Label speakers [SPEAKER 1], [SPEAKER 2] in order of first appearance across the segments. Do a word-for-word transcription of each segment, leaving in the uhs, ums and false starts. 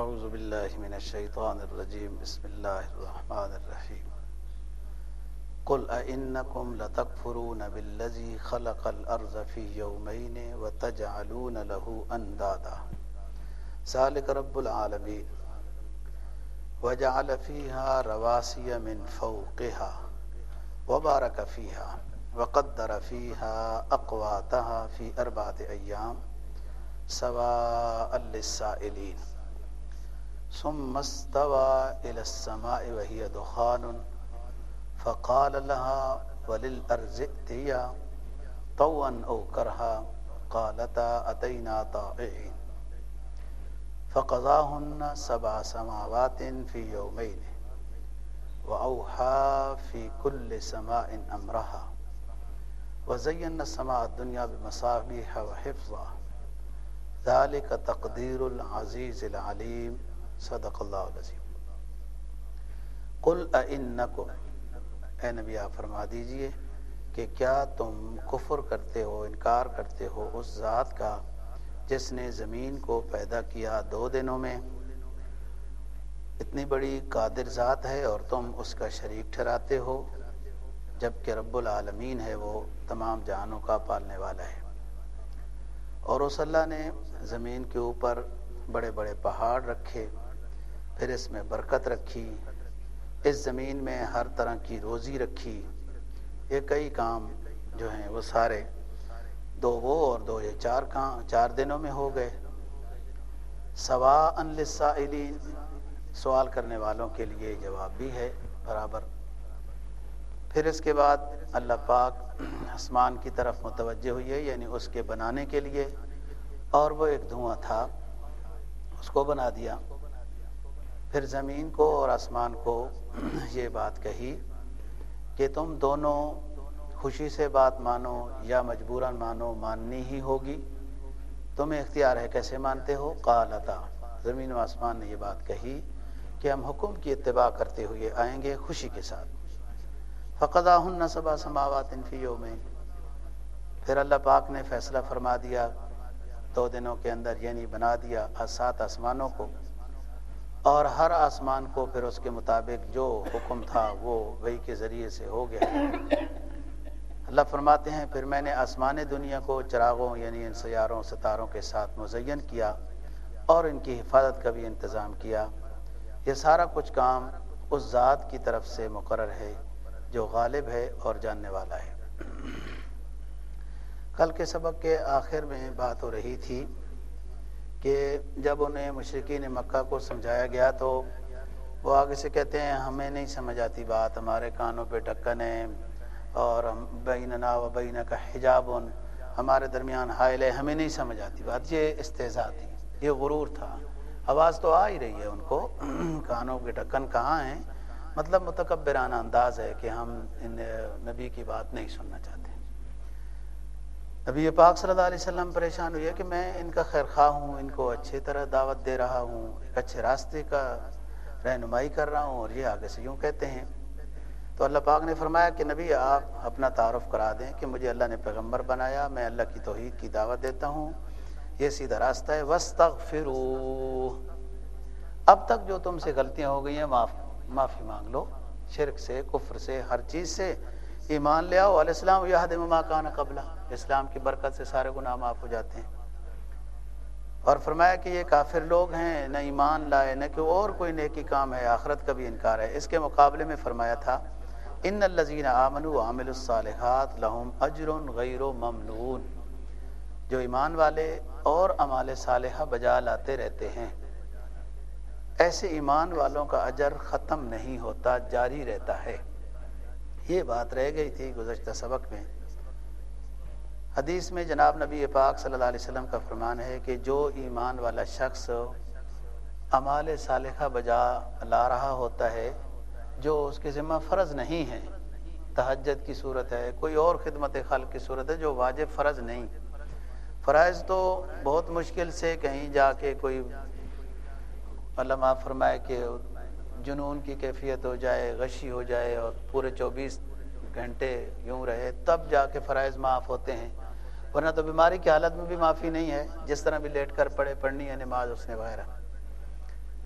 [SPEAKER 1] اعوذ باللہ من الشیطان الرجیم بسم اللہ الرحمن الرحیم قل ائنکم لتکفرون بالذی خلق الارض فی یومین وتجعلون له اندادا ذلک رب العالمین وجعل فیہا رواسی من فوقها وبارک فیہا وقدر فیہا اقواتها فی اربعۃ ایام سواء للسائلین ثم استوى إلى السماء وهي دخان فقال لها وللأرض ائتيا طوعا أو كرها قالتا أتينا طائعين فقضاهن سبع سماوات في يومين وأوحى في كل سماء أمرها وزينا السماء الدنيا بمصابيح وحفظا ذلك تقدير العزيز العليم صدق اللہ العظیم قل ائنکم اے نبی آپ فرما دیجئے کہ کیا تم کفر کرتے ہو، انکار کرتے ہو اس ذات کا جس نے زمین کو پیدا کیا دو دنوں میں. اتنی بڑی قادر ذات ہے اور تم اس کا شریک ٹھہراتے ہو، جبکہ رب العالمین ہے، وہ تمام جہانوں کا پالنے والا ہے. اور اس اللہ نے زمین کے اوپر بڑے بڑے پہاڑ رکھے، پھر اس میں برکت رکھی، اس زمین میں ہر طرح کی روزی رکھی. یہ کئی کام جو ہیں وہ سارے دو وہ اور دو یہ چار کام چار دنوں میں ہو گئے. سواء للسائلین، سوال کرنے والوں کے لیے جواب بھی ہے برابر. پھر اس کے بعد اللہ پاک آسمان کی طرف متوجہ ہوئی ہے، یعنی اس کے بنانے کے لیے، اور وہ ایک دھواں تھا، اس کو بنا دیا. پھر زمین کو اور آسمان کو یہ بات کہی کہ تم دونوں خوشی سے بات مانو یا مجبوراً مانو، ماننی ہی ہوگی، تمہیں اختیار ہے کیسے مانتے ہو. قالتا، زمین و آسمان نے یہ بات کہی کہ ہم حکم کی اتباع کرتے ہوئے آئیں گے خوشی کے ساتھ. فقضاہن سبع سماوات فی یومین، پھر اللہ پاک نے فیصلہ فرما دیا دو دنوں کے اندر، یعنی بنا دیا سات آسمانوں کو، اور ہر آسمان کو پھر اس کے مطابق جو حکم تھا وہ وحی کے ذریعے سے ہو گیا. اللہ فرماتے ہیں پھر میں نے آسمان دنیا کو چراغوں یعنی ان سیاروں ستاروں کے ساتھ مزین کیا اور ان کی حفاظت کا بھی انتظام کیا. یہ سارا کچھ کام اس ذات کی طرف سے مقرر ہے جو غالب ہے اور جاننے والا ہے. کل کے سبق کے آخر میں بات ہو رہی تھی کہ جب انہیں مشرکین مکہ کو سمجھایا گیا تو وہ آگے سے کہتے ہیں ہمیں نہیں سمجھ آتی بات، ہمارے کانوں پہ ڈھکن ہے اور بیننا و بینک حجاب، ہمارے درمیان حائل ہے، ہمیں نہیں سمجھ آتی بات. یہ استہزاء تھی، یہ غرور تھا. آواز تو آ ہی رہی ہے ان کو، کانوں کے ڈھکن کہاں ہیں، مطلب متکبرانہ انداز ہے کہ ہم ان نبی کی بات نہیں سننا چاہتے. نبی پاک صلی اللہ علیہ وسلم پریشان ہوئی ہے کہ میں ان کا خیر خواہ ہوں، ان کو اچھی طرح دعوت دے رہا ہوں، ایک اچھے راستے کا رہنمائی کر رہا ہوں، اور یہ آگے سے یوں کہتے ہیں. تو اللہ پاک نے فرمایا کہ نبی آپ اپنا تعارف کرا دیں کہ مجھے اللہ نے پیغمبر بنایا، میں اللہ کی توحید کی دعوت دیتا ہوں، یہ سیدھا راستہ ہے. واستغفروا، اب تک جو تم سے غلطیاں ہو گئی ہیں معاف معافی مانگ لو، شرک سے، کفر سے، ہر چیز سے ایمان لے آؤ. الاسلام یہدم ما کان قبلہ، اسلام کی برکت سے سارے گناہ معاف ہو جاتے ہیں. اور فرمایا کہ یہ کافر لوگ ہیں، نہ ایمان لائے، نہ کہ اور کوئی نیکی کام ہے، آخرت کا بھی انکار ہے. اس کے مقابلے میں فرمایا تھا ان الذین آمنوا وعملوا الصالحات لہم اجر غیر ممنون، جو ایمان والے اور اعمال صالحہ بجا لاتے رہتے ہیں، ایسے ایمان والوں کا اجر ختم نہیں ہوتا، جاری رہتا ہے. یہ بات رہ گئی تھی گزشتہ سبق میں. حدیث میں جناب نبی پاک صلی اللہ علیہ وسلم کا فرمان ہے کہ جو ایمان والا شخص اعمال صالحہ بجا لا رہا ہوتا ہے جو اس کے ذمہ فرض نہیں ہے، تہجد کی صورت ہے، کوئی اور خدمت خلق کی صورت ہے جو واجب فرض نہیں. فرائض تو بہت مشکل سے کہیں جا کے کوئی علماء فرمائے کہ جنون کی کیفیت ہو جائے، غشی ہو جائے اور پورے چوبیس گھنٹے یوں رہے تب جا کے فرائض معاف ہوتے ہیں، ورنہ تو بیماری کی حالت میں بھی معافی نہیں ہے، جس طرح بھی لیٹ کر پڑھے پڑھنی ہے نماز اس نے وغیرہ.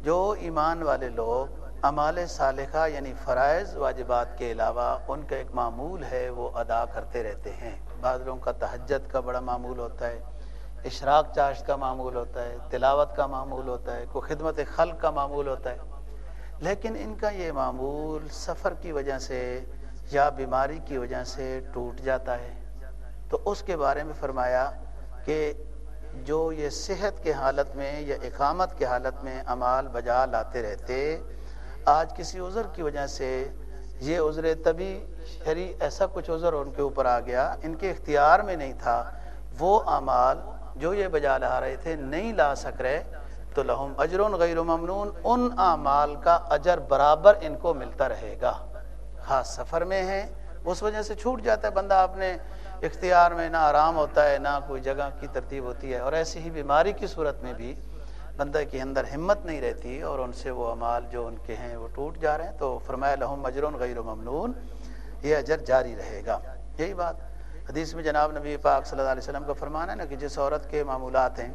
[SPEAKER 1] جو ایمان والے لوگ اعمال صالحہ یعنی فرائض واجبات کے علاوہ ان کا ایک معمول ہے وہ ادا کرتے رہتے ہیں. بعض لوگوں کا تہجد کا بڑا معمول ہوتا ہے، اشراق چاشت کا معمول ہوتا ہے، تلاوت کا معمول ہوتا ہے، کوئی خدمت خلق کا معمول ہوتا ہے، لیکن ان کا یہ معمول سفر کی وجہ سے یا بیماری کی وجہ سے ٹوٹ جاتا ہے. تو اس کے بارے میں فرمایا کہ جو یہ صحت کے حالت میں یا اقامت کے حالت میں اعمال بجا لاتے رہتے، آج کسی عذر کی وجہ سے یہ عذر طبی شرعی ایسا کچھ عذر ان کے اوپر آ گیا، ان کے اختیار میں نہیں تھا، وہ اعمال جو یہ بجا لا رہے تھے نہیں لا سک رہے، تو لہم اجر غیر ممنون، ان اعمال کا اجر برابر ان کو ملتا رہے گا. خاص سفر میں ہیں اس وجہ سے چھوٹ جاتا ہے، بندہ اپنے اختیار میں نہ آرام ہوتا ہے نہ کوئی جگہ کی ترتیب ہوتی ہے، اور ایسی ہی بیماری کی صورت میں بھی بندہ کے اندر ہمت نہیں رہتی اور ان سے وہ اعمال جو ان کے ہیں وہ ٹوٹ جا رہے ہیں. تو فرمایا لہم اجر غیر ممنون، یہ اجر جاری رہے گا. یہی بات حدیث میں جناب نبی پاک صلی اللہ علیہ وسلم کا فرمان ہے نا کہ جس عورت کے معمولات ہیں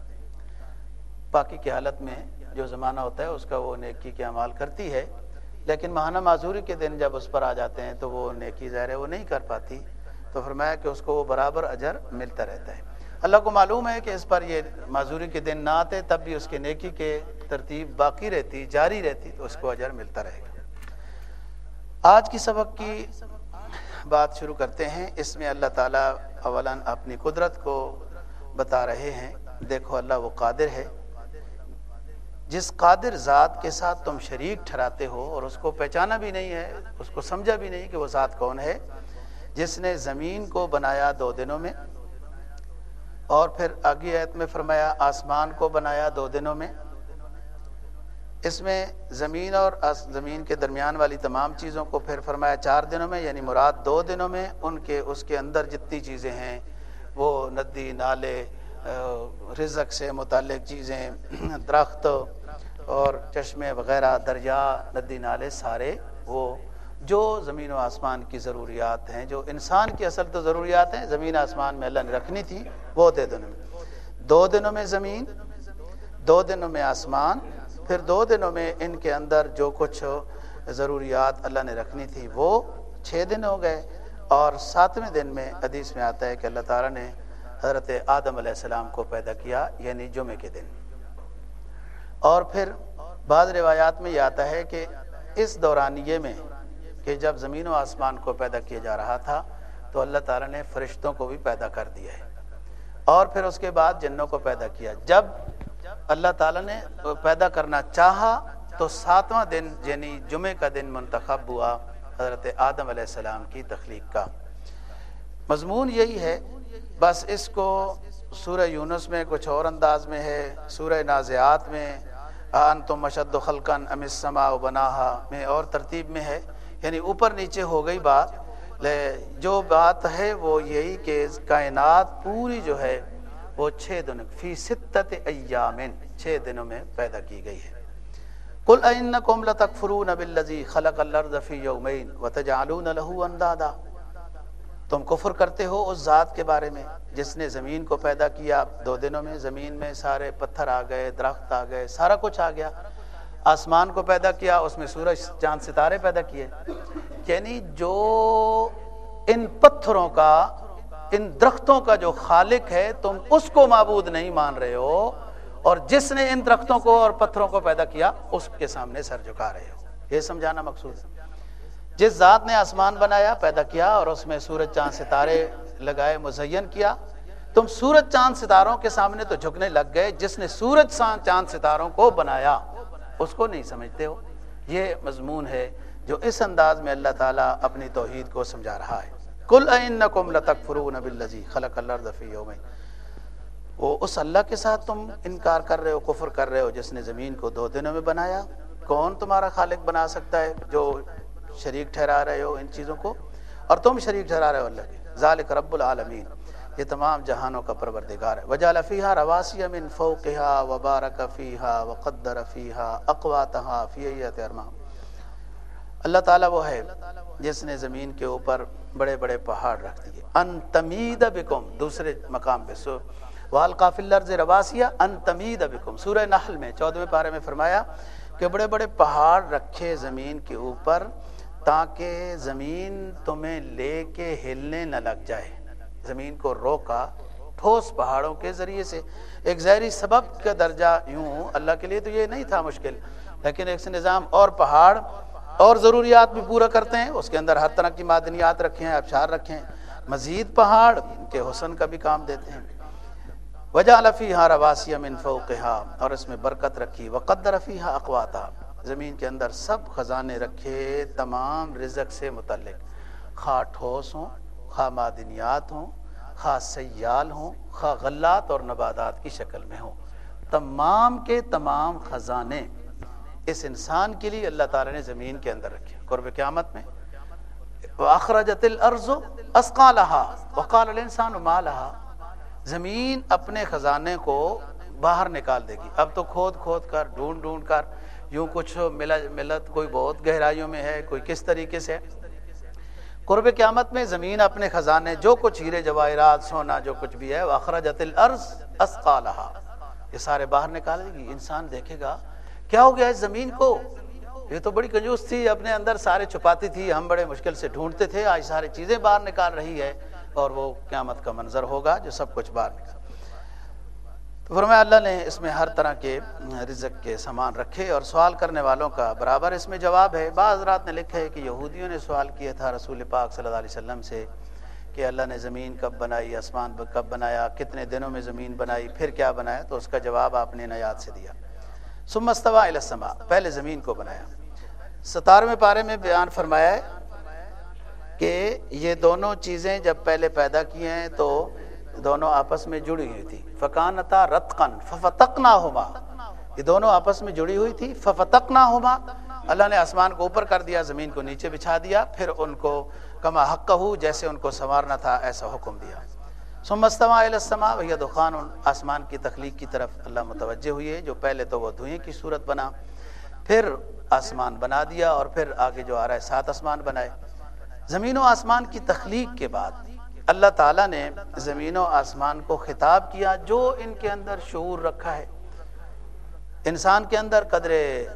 [SPEAKER 1] پاکی کی حالت میں جو زمانہ ہوتا ہے اس کا وہ نیکی کے اعمال کرتی ہے، لیکن ماہانہ معذوری کے دن جب اس پر آ جاتے ہیں تو وہ نیکی ظاہر ہے وہ نہیں کر پاتی، تو فرمایا کہ اس کو وہ برابر اجر ملتا رہتا ہے. اللہ کو معلوم ہے کہ اس پر یہ معذوری کے دن نہ آتے تب بھی اس کے نیکی کے ترتیب باقی رہتی، جاری رہتی، تو اس کو اجر ملتا رہے گا. آج کی سبق کی بات شروع کرتے ہیں. اس میں اللہ تعالیٰ اولاً اپنی قدرت کو بتا رہے ہیں. دیکھو اللہ وہ قادر ہے، جس قادر ذات کے ساتھ تم شریک ٹھہراتے ہو اور اس کو پہچانا بھی نہیں ہے، اس کو سمجھا بھی نہیں کہ وہ ذات کون ہے، جس نے زمین کو بنایا دو دنوں میں، اور پھر آگے آیت میں فرمایا آسمان کو بنایا دو دنوں میں. اس میں زمین اور زمین کے درمیان والی تمام چیزوں کو پھر فرمایا چار دنوں میں، یعنی مراد دو دنوں میں ان کے اس کے اندر جتنی چیزیں ہیں وہ ندی نالے، رزق سے متعلق چیزیں، درخت اور چشمے وغیرہ، دریا، ندی نالے، سارے وہ جو زمین و آسمان کی ضروریات ہیں، جو انسان کی اصل تو ضروریات ہیں زمین آسمان میں اللہ نے رکھنی تھی، وہ دے دنوں میں، دو دنوں میں زمین، دو دنوں میں آسمان، پھر دو دنوں میں ان کے اندر جو کچھ ضروریات اللہ نے رکھنی تھی وہ چھ دن ہو گئے. اور ساتویں دن میں حدیث میں آتا ہے کہ اللہ تعالیٰ نے حضرت آدم علیہ السلام کو پیدا کیا، یعنی جمعے کے دن. اور پھر بعض روایات میں یہ آتا ہے کہ اس دورانیے میں کہ جب زمین و آسمان کو پیدا کیا جا رہا تھا تو اللہ تعالیٰ نے فرشتوں کو بھی پیدا کر دیا ہے، اور پھر اس کے بعد جنوں کو پیدا کیا. جب اللہ تعالیٰ نے پیدا کرنا چاہا تو ساتواں دن یعنی جمعے کا دن منتخب ہوا حضرت آدم علیہ السلام کی تخلیق کا. مضمون یہی ہے، بس اس کو سورہ یونس میں کچھ اور انداز میں ہے، سورہ نازعات میں انتم اشد خلقا ام السماء بناہا میں اور ترتیب میں ہے، یعنی اوپر نیچے ہو گئی بات. جو بات ہے وہ یہی کہ کائنات پوری جو ہے وہ چھ دن فی ستت ایام، چھ دنوں میں پیدا کی گئی ہے. قل انکم لتکفرون بالذی خلق الارض فی یومین وتجعلون له اندادا، تم کفر کرتے ہو اس ذات کے بارے میں جس نے زمین کو پیدا کیا دو دنوں میں. زمین میں سارے پتھر آ گئے، درخت آ گئے، سارا کچھ آ گیا. آسمان کو پیدا کیا، اس میں سورج چاند ستارے پیدا کیے. یعنی جو ان پتھروں کا، ان درختوں کا جو خالق ہے تم اس کو معبود نہیں مان رہے ہو، اور جس نے ان درختوں کو اور پتھروں کو پیدا کیا اس کے سامنے سر جھکا رہے ہو. یہ سمجھانا مقصود ہے. جس ذات نے آسمان بنایا، پیدا کیا اور اس میں سورج چاند ستارے لگائے، مزین کیا، تم سورج چاند ستاروں کے سامنے تو جھکنے لگ گئے. جس نے سورج چاند ستاروں کو بنایا اس کو نہیں سمجھتے ہو. یہ مضمون ہے جو اس انداز میں اللہ تعالیٰ اپنی توحید کو سمجھا رہا ہے. قل انکم لتکفرون بالذی خلق الارض فی یومین، وہ اس اللہ کے ساتھ تم انکار کر رہے ہو، کفر کر رہے ہو جس نے زمین کو دو دنوں میں بنایا. کون تمہارا خالق بنا سکتا ہے جو شریک ٹھہرا رہے ہو ان چیزوں کو، اور تم شریک ٹھہرا رہے ہو اللہ کے. ذالک رب العالمین، یہ تمام جہانوں کا پروردگار ہے. وجعل فیہا رواسی من فوقہا وبارک فیہا وقدر فیہا اقواتہا فی ایۃ اربع. اللہ تعالیٰ وہ ہے جس نے زمین کے اوپر بڑے بڑے پہاڑ رکھ دیے. ان تمید بکم، دوسرے مقام پہ وَأَلْقَى فِي الْأَرْضِ رَوَاسِيَ أَن تَمِيدَ بِكُمْ، سورہ نحل میں چودھویں پارے میں فرمایا کہ بڑے بڑے پہاڑ رکھے زمین کے اوپر تاکہ زمین تمہیں لے کے ہلنے نہ لگ جائے. زمین کو روکا ٹھوس پہاڑوں کے ذریعے سے. ایک ظاہری سبب کا درجہ یوں اللہ کے لیے تو یہ نہیں تھا مشکل، لیکن ایک سے نظام اور پہاڑ اور ضروریات بھی پورا کرتے ہیں، اس کے اندر ہر طرح کی معدنیات رکھے ہیں، ابشار رکھے ہیں. مزید پہاڑ کے حسن کا بھی کام دیتے ہیں. وَجَعَلَ فِيهَا رَوَاسِيَ مِن فَوْقِهَا، اور اس میں برکت رکھی. وَقَدَّرَ فِيهَا أَقْوَاتَهَا، زمین کے اندر سب خزانے رکھے تمام رزق سے متعلق، خواہ ٹھوس ہوں، خواہ معدنیات ہوں، خواہ سیال ہوں، خواہ غلات اور نباتات کی شکل میں ہوں. تمام کے تمام خزانے اس انسان کے لیے اللہ تعالیٰ نے زمین کے اندر رکھے. قرب قیامت میں وَأَخْرَجَتِ الْأَرْضُ أَثْقَالَهَا وَقَالَ الْإِنسَانُ مَا لَهَا، زمین اپنے خزانے کو باہر نکال دے گی. اب تو کھود کھود کر ڈھونڈ ڈھونڈ کر یوں کچھ ملت کوئی بہت گہرائیوں میں ہے، کوئی کس طریقے سے. قرب قیامت میں زمین اپنے خزانے جو کچھ ہیرے جواہرات سونا جو کچھ بھی ہے، وَأَخْرَجَتِ الْأَرْضُ أَثْقَالَهَا، یہ سارے باہر نکال دے گی. انسان دیکھے گا کیا ہو گیا اس زمین کو، یہ تو بڑی کنجوس تھی، اپنے اندر سارے چھپاتی تھی، ہم بڑے مشکل سے ڈھونڈتے تھے، آج ساری چیزیں باہر نکال رہی ہے. اور وہ قیامت کا منظر ہوگا جو سب کچھ باہر نکال. تو فرمایا اللہ نے اس میں ہر طرح کے رزق کے سامان رکھے، اور سوال کرنے والوں کا برابر اس میں جواب ہے. بعض رات نے لکھا ہے کہ یہودیوں نے سوال کیا تھا رسول پاک صلی اللہ علیہ وسلم سے کہ اللہ نے زمین کب بنائی، آسمان کب بنایا، کتنے دنوں میں زمین بنائی، پھر کیا بنایا. تو اس کا جواب آپ نے آیات سے دیا. ثم استوى الى السماء، پہلے زمین کو بنایا. ستارویں پارے میں بیان فرمایا ہے کہ یہ دونوں چیزیں جب پہلے پیدا کی ہیں تو دونوں آپس میں جڑی ہوئی تھی. فکانتا رتقن ففتقناہما، یہ دونوں آپس میں جڑی ہوئی تھی. ففتقناہما، اللہ نے آسمان کو اوپر کر دیا، زمین کو نیچے بچھا دیا، پھر ان کو کما حقہ، جیسے ان کو سنوارنا تھا ایسا حکم دیا. ثم استوى الى السماء وهي دخان، آسمان کی تخلیق کی طرف اللہ متوجہ ہوئی ہے. جو پہلے تو وہ دھوئیں کی صورت بنا، پھر آسمان بنا دیا، اور پھر آگے جو آ رہا ہے سات آسمان بنائے. زمین و آسمان کی تخلیق کے بعد اللہ تعالیٰ نے زمین و آسمان کو خطاب کیا جو ان کے اندر شعور رکھا ہے. انسان کے اندر قدر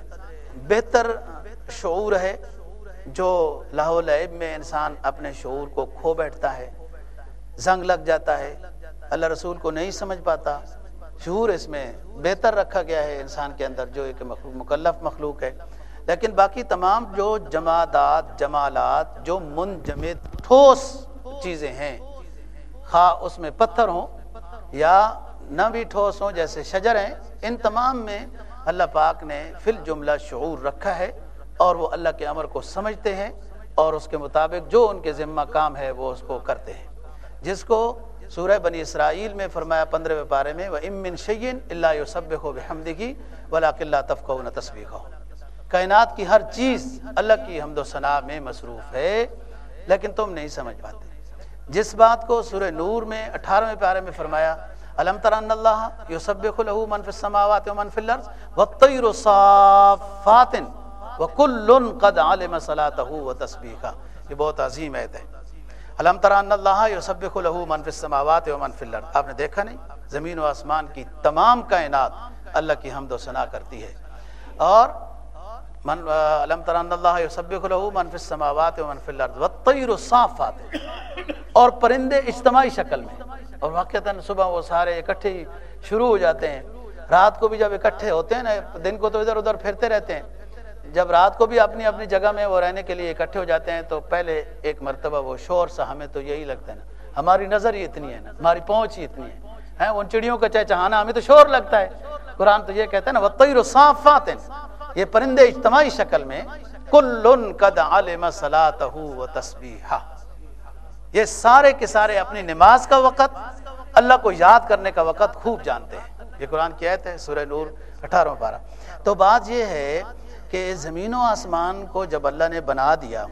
[SPEAKER 1] بہتر شعور ہے، جو لہو لعب میں انسان اپنے شعور کو کھو بیٹھتا ہے، زنگ لگ جاتا ہے، اللہ رسول کو نہیں سمجھ پاتا. شعور اس میں بہتر رکھا گیا ہے انسان کے اندر، جو ایک مکلف مخلوق ہے. لیکن باقی تمام جو جمادات، جمالات، جو منجمد ٹھوس چیزیں ہیں، خواہ اس میں پتھر ہوں یا نہ بھی ٹھوس ہوں جیسے شجر ہیں، ان تمام میں اللہ پاک نے فی الجملہ شعور رکھا ہے، اور وہ اللہ کے امر کو سمجھتے ہیں، اور اس کے مطابق جو ان کے ذمہ کام ہے وہ اس کو کرتے ہیں. جس کو سورہ بنی اسرائیل میں فرمایا پندرہویں پارے میں وَإِن مِّن شَيْءٍ إِلَّا يُسَبِّحُ بِحَمْدِهِ وَلَٰكِن لَّا تَفْقَهُونَ تَسْبِيحَهُ، کائنات کی ہر چیز اللہ کی حمد و ثنا میں مصروف ہے، لیکن تم نہیں سمجھ پاتے. جس بات کو سورہ نور میں اٹھارہویں پارے میں فرمایا أَلَمْ تَرَ أَنَّ اللَّهَ يُسَبِّحُ لَهُ مَن فِي السَّمَاوَاتِ وَمَن فِي الْأَرْضِ وَالطَّيْرُ صَافَّاتٍ وَكُلٌّ قَدْ عَلِمَ صَلَاتَهُ وَتَسْبِيحَهُ. یہ بہت عظیم آیت ہے. أَلَمْ تَرَ أَنَّ اللَّهَ يُسَبِّحُ لَهُ مَن فِي السَّمَاوَاتِ وَمَن فِي الْأَرْضِ، آپ نے دیکھا نہیں زمین و آسمان کی تمام کائنات اللہ کی حمد و ثنا کرتی ہے. اور من أَلَمْ تَرَ أَنَّ اللَّهَ يُسَبِّحُ لَهُ مَن فِي السَّمَاوَاتِ وَمَن فِي الْأَرْضِ وَالطَّيْرُ صَافَّاتٍ، اور پرندے اجتماعی شکل میں. اور واقعتاً صبح وہ سارے اکٹھے شروع ہو جاتے ہیں، رات کو بھی جب اکٹھے ہوتے ہیں نا، دن کو تو ادھر ادھر پھرتے رہتے ہیں، جب رات کو بھی اپنی اپنی جگہ میں وہ رہنے کے لیے اکٹھے ہو جاتے ہیں تو پہلے ایک مرتبہ وہ شور سا ہمیں تو یہی لگتا ہے نا، ہماری نظر ہی اتنی ہے نا، ہماری پہنچ ہی اتنی ہے ہیں ان چڑیوں کا چہچہانا ہمیں تو شور لگتا ہے. قرآن تو یہ کہتا ہے نا وَالطَّيْرُ صَافَّاتٍ، یہ پرندے اجتماعی شکل میں كُلٌّ قَدْ عَلِمَ صَلَاتَهُ وَتَسْبِيحَهُ، یہ سارے کے سارے اپنی نماز کا وقت، اللہ کو یاد کرنے کا وقت خوب جانتے ہیں. یہ قرآن کی آیت ہے سورہ نور اٹھارہواں پارہ. تو بات یہ ہے کہ زمین و آسمان کو جب اللہ نے بنا دیا،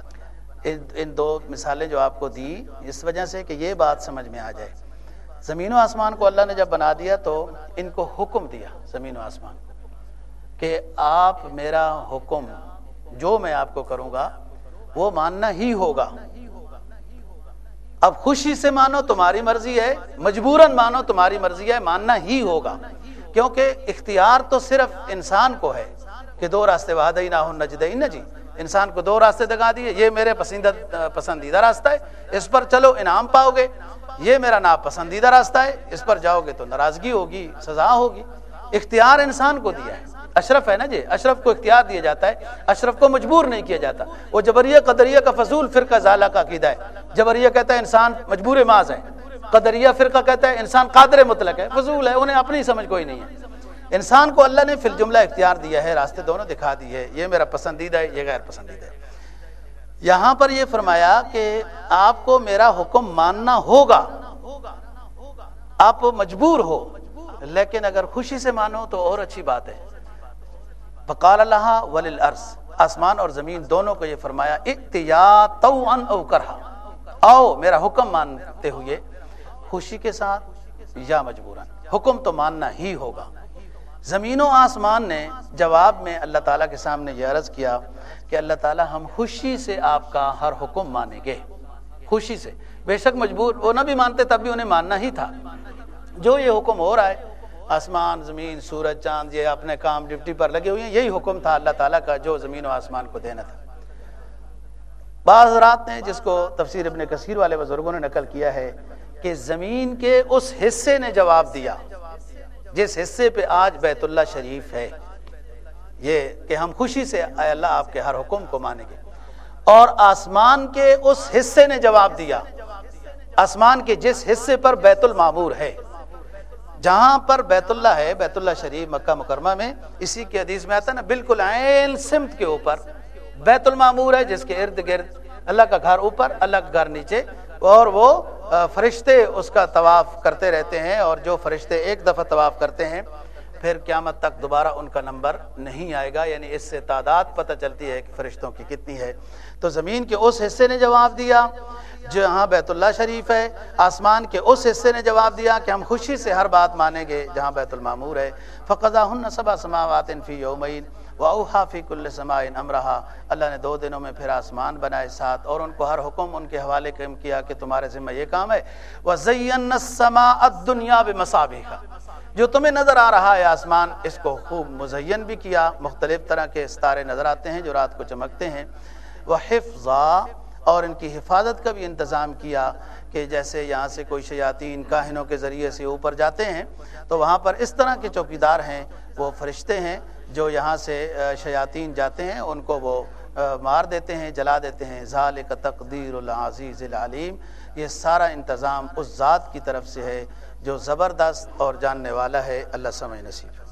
[SPEAKER 1] ان دو مثالیں جو آپ کو دی اس وجہ سے کہ یہ بات سمجھ میں آ جائے. زمین و آسمان کو اللہ نے جب بنا دیا تو ان کو حکم دیا زمین و آسمان کہ آپ میرا حکم جو میں آپ کو کروں گا وہ ماننا ہی ہوگا. اب خوشی سے مانو تمہاری مرضی ہے، مجبوراً مانو تمہاری مرضی ہے، ماننا ہی ہوگا، کیونکہ اختیار تو صرف انسان کو ہے کہ دو راستے وہدیناہ النجدین نا جی، انسان کو دو راستے دکھا دیے، یہ میرے پسندیدہ پسندیدہ راستہ ہے، اس پر چلو انعام پاؤ گے، یہ میرا ناپسندیدہ راستہ ہے، اس پر جاؤ گے تو ناراضگی ہوگی، سزا ہوگی۔ اختیار انسان کو دیا ہے، اشرف ہے نا جی، اشرف کو اختیار دیا جاتا ہے، اشرف کو مجبور نہیں کیا جاتا۔ وہ جبریہ قدریہ کا فضول فرقہ ضالہ کا عقیدہ ہے، جبریہ کہتا ہے انسان مجبور محض ہے، قدریہ فرقہ کہتا ہے انسان قادر مطلق ہے، فضول ہے، انہیں اپنی سمجھ کوئی نہیں ہے۔ انسان کو اللہ نے فی الجملہ اختیار دیا ہے، راستے دونوں دکھا دیے، یہ میرا پسندیدہ ہے، یہ غیر پسندیدہ ہے۔ یہاں پر یہ فرمایا کہ آپ کو میرا حکم ماننا ہوگا، آپ مجبور ہو، لیکن اگر خوشی سے مانو تو اور اچھی بات ہے۔ وقال اللہ وللارض، آسمان اور زمین دونوں کو یہ فرمایا، ائتیا طوعا او کرہا، آؤ میرا حکم مانتے ہوئے خوشی کے ساتھ یا مجبوراً، حکم تو ماننا ہی ہوگا۔ زمین و آسمان نے جواب میں اللہ تعالیٰ کے سامنے یہ عرض کیا کہ اللہ تعالیٰ ہم خوشی سے آپ کا ہر حکم مانیں گے، خوشی سے، بے شک مجبور وہ نہ بھی مانتے تب بھی انہیں ماننا ہی تھا۔ جو یہ حکم ہو رہا ہے، آسمان زمین سورج چاند یہ اپنے کام ڈیوٹی پر لگے ہوئے ہیں، یہی حکم تھا اللہ تعالیٰ کا جو زمین و آسمان کو دینا تھا۔ بعض حضرات نے، جس کو تفسیر ابن کثیر والے بزرگوں نے نقل کیا ہے، کہ زمین کے اس حصے نے جواب دیا جس حصے پہ آج بیت اللہ شریف ہے، یہ کہ ہم خوشی سے اے اللہ آپ کے ہر حکم کو مانیں گے، اور آسمان کے اس حصے نے جواب دیا، آسمان کے جس حصے پر بیت المعمور ہے، جہاں پر بیت اللہ ہے، بیت اللہ شریف مکہ مکرمہ میں، اسی کی حدیث میں آتا ہے نا، بالکل عین سمت کے اوپر بیت المعمور ہے، جس کے ارد گرد اللہ کا گھر اوپر، اللہ کا گھر نیچے، اور وہ فرشتے اس کا طواف کرتے رہتے ہیں، اور جو فرشتے ایک دفعہ طواف کرتے ہیں پھر قیامت تک دوبارہ ان کا نمبر نہیں آئے گا، یعنی اس سے تعداد پتہ چلتی ہے کہ فرشتوں کی کتنی ہے۔ تو زمین کے اس حصے نے جواب دیا جہاں بیت اللہ شریف ہے، آسمان کے اس حصے نے جواب دیا کہ ہم خوشی سے ہر بات مانیں گے جہاں بیت المعمور ہے۔ فقضاہن سبع سماوات فی یومین وَأَوْحَىٰ فِي كُلِّ سَمَاءٍ أَمْرَهَا، اللہ نے دو دنوں میں پھر آسمان بنائے ساتھ، اور ان کو ہر حکم ان کے حوالے کیا کہ تمہارے ذمہ یہ کام ہے۔ وَزَيَّنَّا السَّمَاءَ الدُّنْيَا بِمَصَابِيحَ، جو تمہیں نظر آ رہا ہے آسمان، اس کو خوب مزین بھی کیا، مختلف طرح کے ستارے نظر آتے ہیں جو رات کو چمکتے ہیں۔ وَحِفْظًا، اور ان کی حفاظت کا بھی انتظام کیا کہ جیسے یہاں سے کوئی شیاطین کاہنوں کے ذریعے سے اوپر جاتے ہیں تو وہاں پر اس طرح کے چوکیدار ہیں، وہ فرشتے ہیں جو یہاں سے شیاطین جاتے ہیں ان کو وہ مار دیتے ہیں، جلا دیتے ہیں۔ ذالک تقدیر العزیز العلیم، یہ سارا انتظام اس ذات کی طرف سے ہے جو زبردست اور جاننے والا ہے۔ اللہ سمجھ نصیب۔